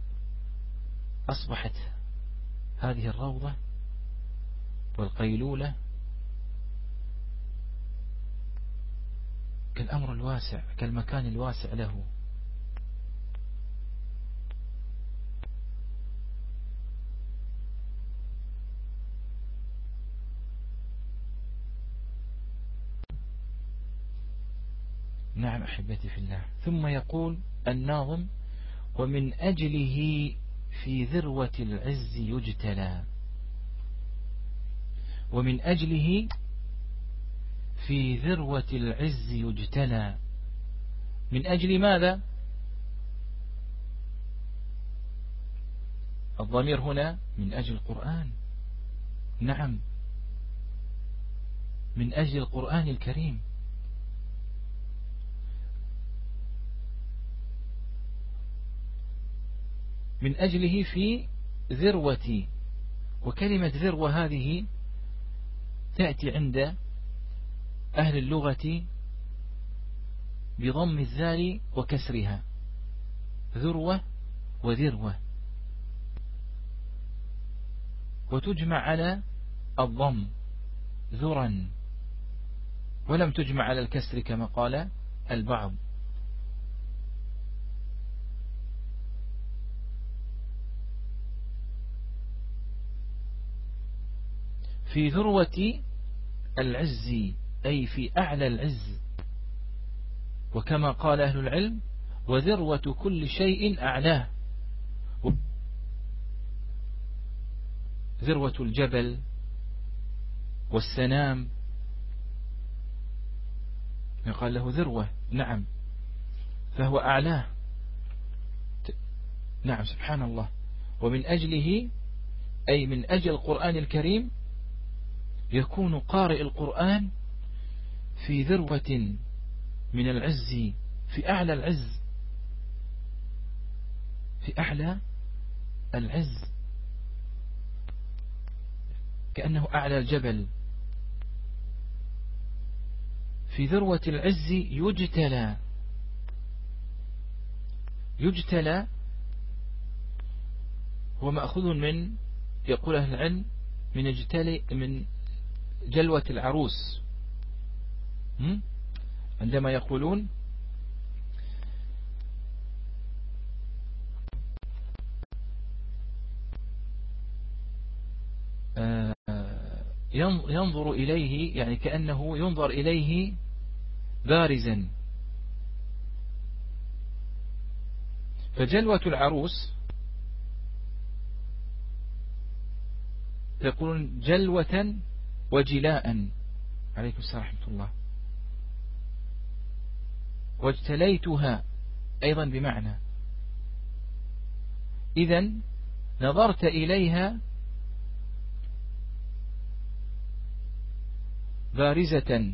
أصبحت هذه الروضة والقيلولة كالأمر الواسع، كالمكان الواسع له. نعم أحبتي في الله. ثم يقول الناظم: ومن أجله في ذروة العز يجتلى. ومن أجله في ذروة العز يجتلى. من أجل ماذا؟ الضمير هنا من أجل القرآن. نعم، من أجل القرآن الكريم. من أجله في ذروة. وكلمة ذروة هذه تأتي عند أهل اللغة بضم الذال وكسرها، ذروة وذروة، وتجمع على الضم ذرا، ولم تجمع على الكسر كما قال البعض. في ذروة العز أي في أعلى العز. وكما قال أهل العلم: وذروة كل شيء أعلاه. ذروة الجبل والسنام يقال له ذروة. نعم، فهو أعلاه. نعم، سبحان الله. ومن أجله أي من أجل القرآن الكريم يكون قارئ القرآن في ذروة من العز، في أعلى العز، في أعلى العز، كأنه أعلى الجبل. في ذروة العز يجتلى. يجتلى هو مأخوذ من، يقول أهل العلم، من جلوة العروس. عندما يقولون ينظر إليه، يعني كأنه ينظر إليه بارزا. فجلوة العروس يقولون جلوة وجلاء. عليكم السلام ورحمة الله. واجتليتها أيضا بمعنى، إذن نظرت إليها بارزة.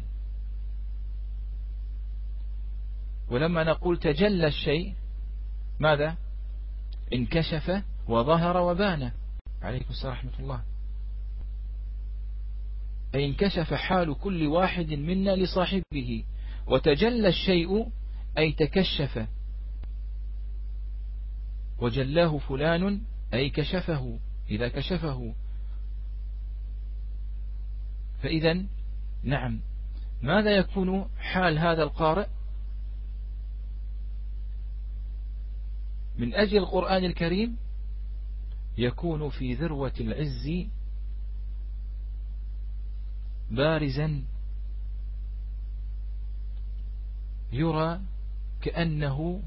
ولما نقول تجلى الشيء ماذا؟ انكشف وظهر وبان. عليكم السلام ورحمة الله. أي انكشف حال كل واحد منا لصاحبه. وتجلى الشيء أي تكشف. وجلاه فلان أي كشفه، إذا كشفه. فإذا نعم، ماذا يكون حال هذا القارئ من أجل القرآن الكريم؟ يكون في ذروة العز بارزا، يرى كأنه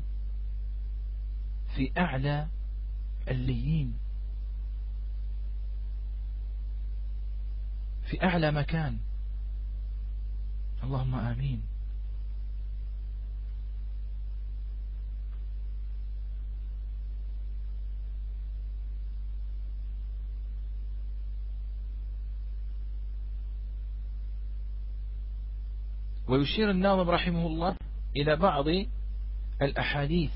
في أعلى عليين، في أعلى مكان. اللهم آمين. ويشير الناظم رحمه الله إلى بعض الأحاديث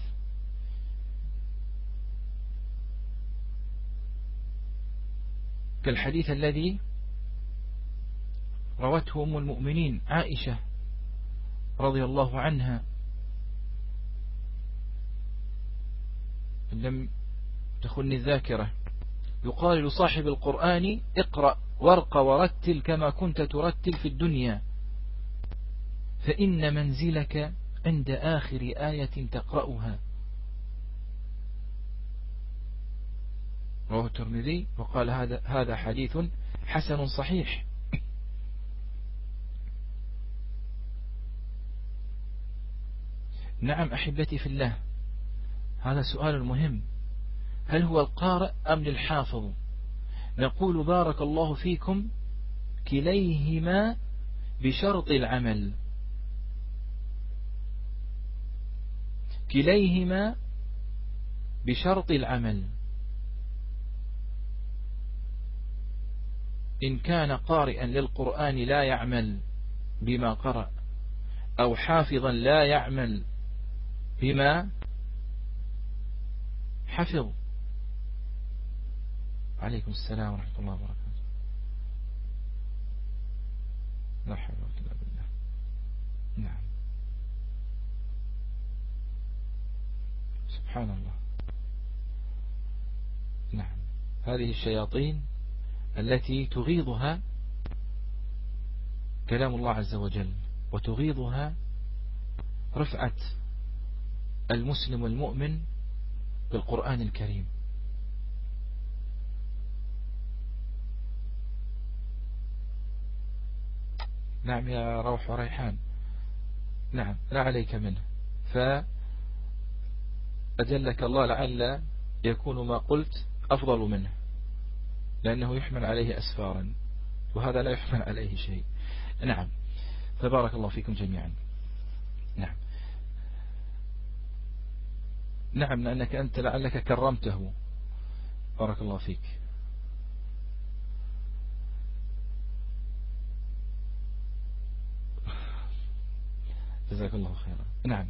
كالحديث الذي روته أم المؤمنين عائشة رضي الله عنها: لم تخن الذاكرة، يقال لصاحب القرآن: اقرأ وارق ورتل كما كنت ترتل في الدنيا، فإن منزلك عند آخر آية تقرأها. رواه الترمذي وقال هذا حديث حسن صحيح. نعم أحبتي في الله، هذا سؤال مهم: هل هو القارئ أم للحافظ؟ نقول بارك الله فيكم، كليهما بشرط العمل، كليهما بشرط العمل. إن كان قارئا للقرآن لا يعمل بما قرأ، أو حافظا لا يعمل بما حفظ. عليكم السلام ورحمة الله وبركاته. لا حول ولا قوة إلا بالله. نعم، سبحان الله. نعم، هذه الشياطين التي تغيظها كلام الله عز وجل، وتغيظها رفعة المسلم والمؤمن بالقرآن الكريم. نعم يا روح وريحان، نعم لا عليك منه، فأجلك الله لعل يكون ما قلت أفضل منه، لأنه يحمل عليه أسفارا، وهذا لا يحمل عليه شيء. نعم، فبارك الله فيكم جميعا. نعم، نعم، لأنك أنت لعلك كرمته. بارك الله فيك. جزاك الله خيرا. نعم،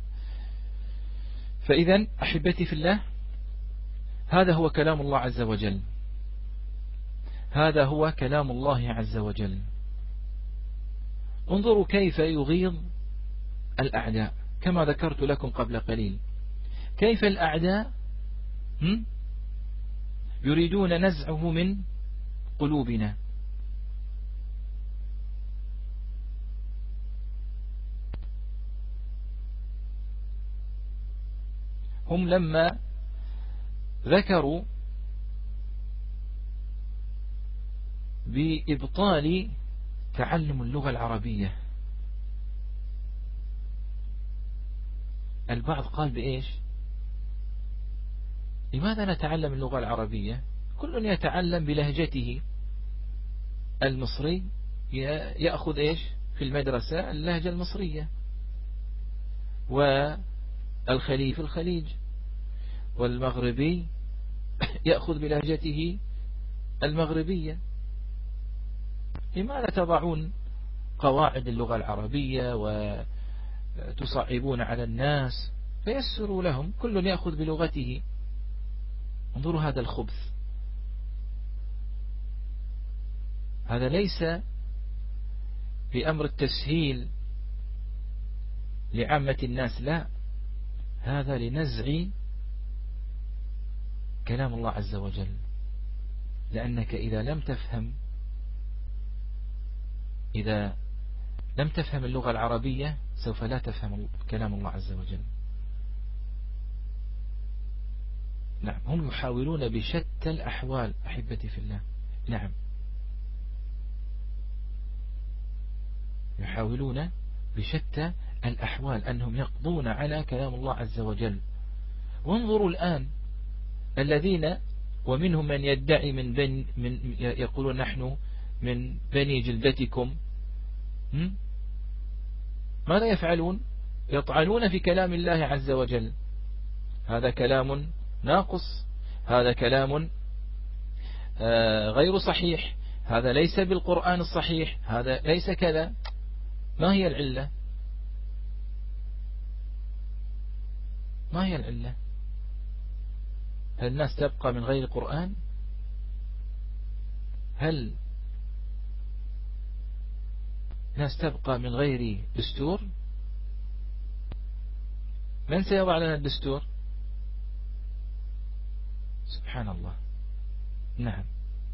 فإذا أحبتي في الله، هذا هو كلام الله عز وجل، هذا هو كلام الله عز وجل. انظروا كيف يغيظ الأعداء، كما ذكرت لكم قبل قليل، كيف الأعداء يريدون نزعه من قلوبنا. هم لما ذكروا بإبطال تعلم اللغة العربية، البعض قال بإيش؟ لماذا نتعلم اللغة العربية؟ كل يتعلم بلهجته. المصري يأخذ إيش في المدرسة؟ اللهجة المصرية، والخليج في الخليج، والمغربي يأخذ بلهجته المغربية. لماذا تضعون قواعد اللغة العربية وتصعبون على الناس؟ فيسروا لهم، كل يأخذ بلغته. انظروا هذا الخبث، هذا ليس بأمر التسهيل لعامة الناس، لا، هذا لنزع كلام الله عز وجل. لأنك إذا لم تفهم اللغة العربية سوف لا تفهم كلام الله عز وجل. نعم، هم يحاولون بشتى الأحوال أحبتي في الله، نعم، يحاولون بشتى الأحوال أنهم يقضون على كلام الله عز وجل. وانظروا الآن الذين، ومنهم من يدعي من يقولون نحن من بني جلدتكم، ماذا يفعلون؟ يطعنون في كلام الله عز وجل. هذا كلام ناقص، هذا كلام غير صحيح، هذا ليس بالقرآن الصحيح، هذا ليس كذا. ما هي العلة؟ ما هي العلة؟ هل الناس تبقى من غير قرآن؟ هل الناس تبقى من غير دستور؟ من سيضع لنا الدستور؟ سبحان الله. نعم،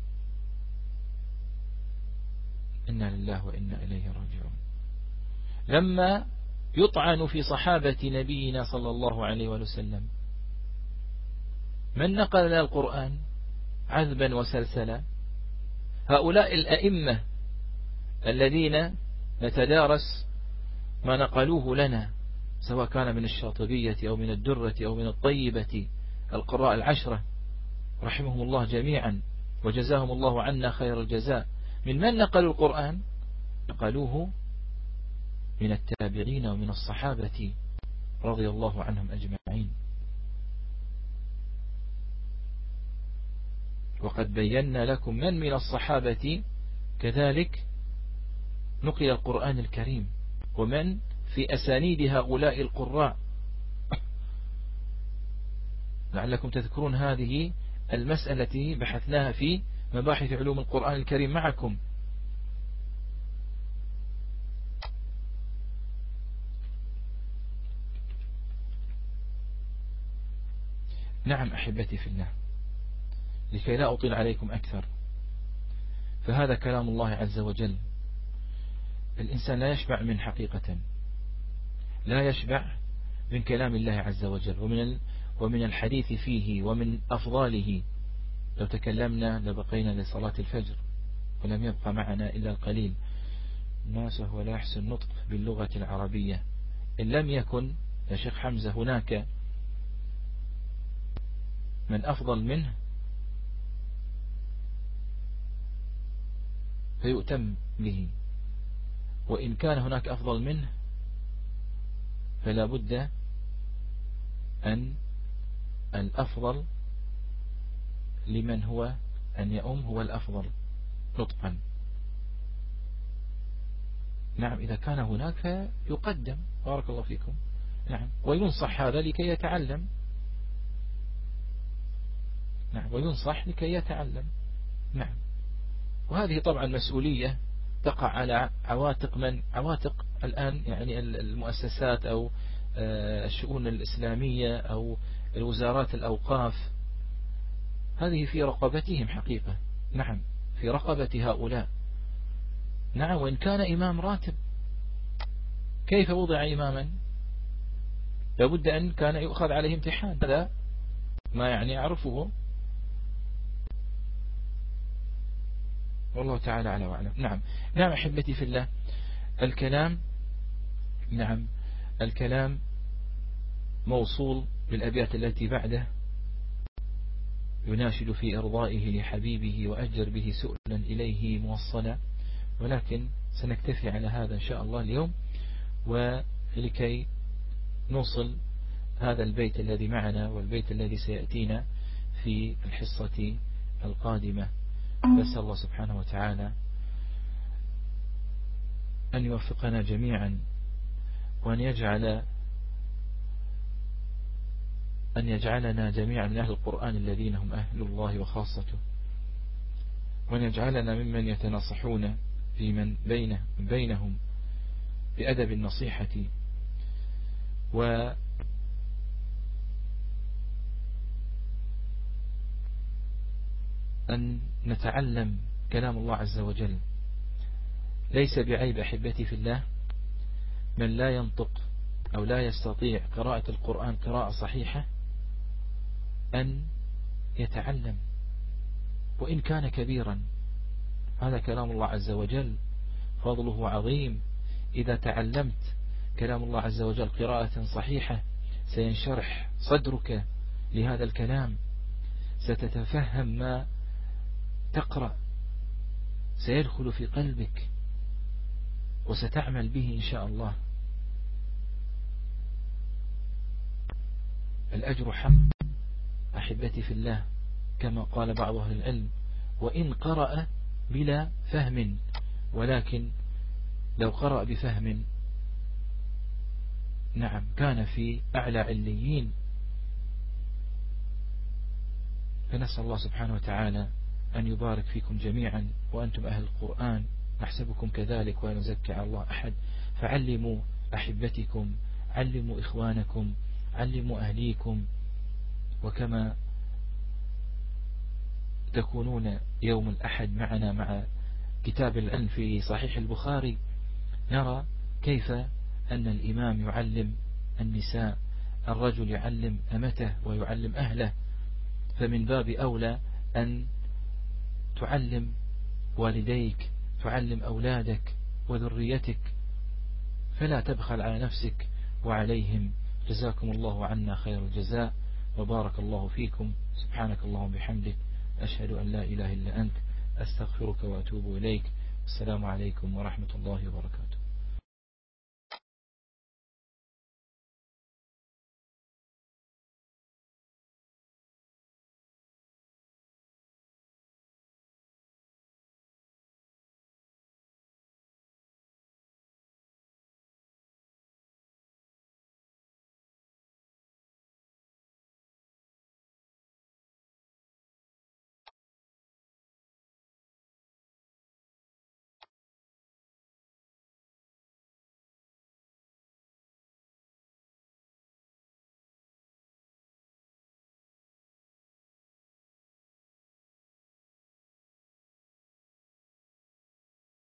إنا لله وإنا إليه راجعون. لما يطعن في صحابة نبينا صلى الله عليه وسلم، من نقل لنا القرآن عذبا وسلسلا؟ هؤلاء الأئمة الذين نتدارس ما نقلوه لنا، سواء كان من الشاطبية أو من الدرة أو من الطيبة، القراء العشرة رحمهم الله جميعا وجزاهم الله عنا خير الجزاء. من نقلوا القرآن؟ نقلوه من التابعين ومن الصحابة رضي الله عنهم أجمعين. وقد بينا لكم من الصحابة كذلك نقل القرآن الكريم، ومن في أسانيد هؤلاء القراء، لعلكم تذكرون هذه المسألة بحثناها في مباحث علوم القرآن الكريم معكم. نعم أحبتي في الله، لكي لا أطيل عليكم أكثر، فهذا كلام الله عز وجل. الإنسان لا يشبع من حقيقة، لا يشبع من كلام الله عز وجل ومن الحديث فيه ومن أفضاله. لو تكلمنا لبقينا لصلاة الفجر ولم يبقى معنا إلا القليل. الناس هو لا يحسن النطق باللغة العربية. إن لم يكن يا شيخ حمزة هناك من أفضل منه فيؤتم به، وإن كان هناك أفضل منه فلا بد أن الأفضل لمن هو أن يؤم هو الأفضل نطقا. نعم إذا كان هناك فيقدم، بارك الله فيكم. نعم وينصح هذا لكي يتعلم. نعم وينصح لكي يتعلم. نعم وهذه طبعا مسؤولية تقع على عواتق الآن، يعني المؤسسات أو الشؤون الإسلامية أو الوزارات الأوقاف، هذه في رقبتهم حقيقة. نعم في رقبة هؤلاء. نعم وإن كان إمام راتب، كيف وضع إماما؟ لابد أن كان يؤخذ عليه امتحان، هذا ما يعني أعرفه، والله تعالى على وعلم. نعم أحبتي في الله، الكلام موصول بالأبيات التي بعده، يناشد في إرضائه لحبيبه وأجر به سؤلا إليه موصلا، ولكن سنكتفي على هذا إن شاء الله اليوم، ولكي نوصل هذا البيت الذي معنا والبيت الذي سيأتينا في الحصة القادمة. بس الله سبحانه وتعالى أن يوفقنا جميعا، وأن يجعلنا جميعا من أهل القرآن الذين هم أهل الله وخاصته، وأن يجعلنا ممن يتناصحون في من بينهم بأدب النصيحة، وأن نتعلم كلام الله عز وجل. ليس بعيب أحبتي في الله من لا ينطق أو لا يستطيع قراءة القرآن قراءة صحيحة أن يتعلم، وإن كان كبيرا. هذا كلام الله عز وجل، فضله عظيم. إذا تعلمت كلام الله عز وجل قراءة صحيحة سينشرح صدرك لهذا الكلام، ستتفهم ما تقرأ، سيدخل في قلبك وستعمل به إن شاء الله. الأجر حق أحبتي في الله، كما قال بعض أهل العلم: وإن قرأ بلا فهم، ولكن لو قرأ بفهم نعم كان في أعلى عليين. فنسأل الله سبحانه وتعالى أن يبارك فيكم جميعا، وأنتم أهل القرآن نحسبكم كذلك، ولا نزكي على الله أحد. فعلموا أحبتكم، علموا إخوانكم، علموا أهليكم. وكما تكونون يوم الأحد معنا مع كتاب العلم في صحيح البخاري، نرى كيف أن الإمام يعلم النساء، الرجل يعلم أمته ويعلم أهله، فمن باب أولى أن تعلم والديك، تعلم أولادك وذريتك، فلا تبخل على نفسك وعليهم. جزاكم الله عنا خير الجزاء، وبارك الله فيكم. سبحانك اللهم وبحمدك، أشهد أن لا إله إلا أنت، أستغفرك وأتوب إليك. السلام عليكم ورحمة الله وبركاته.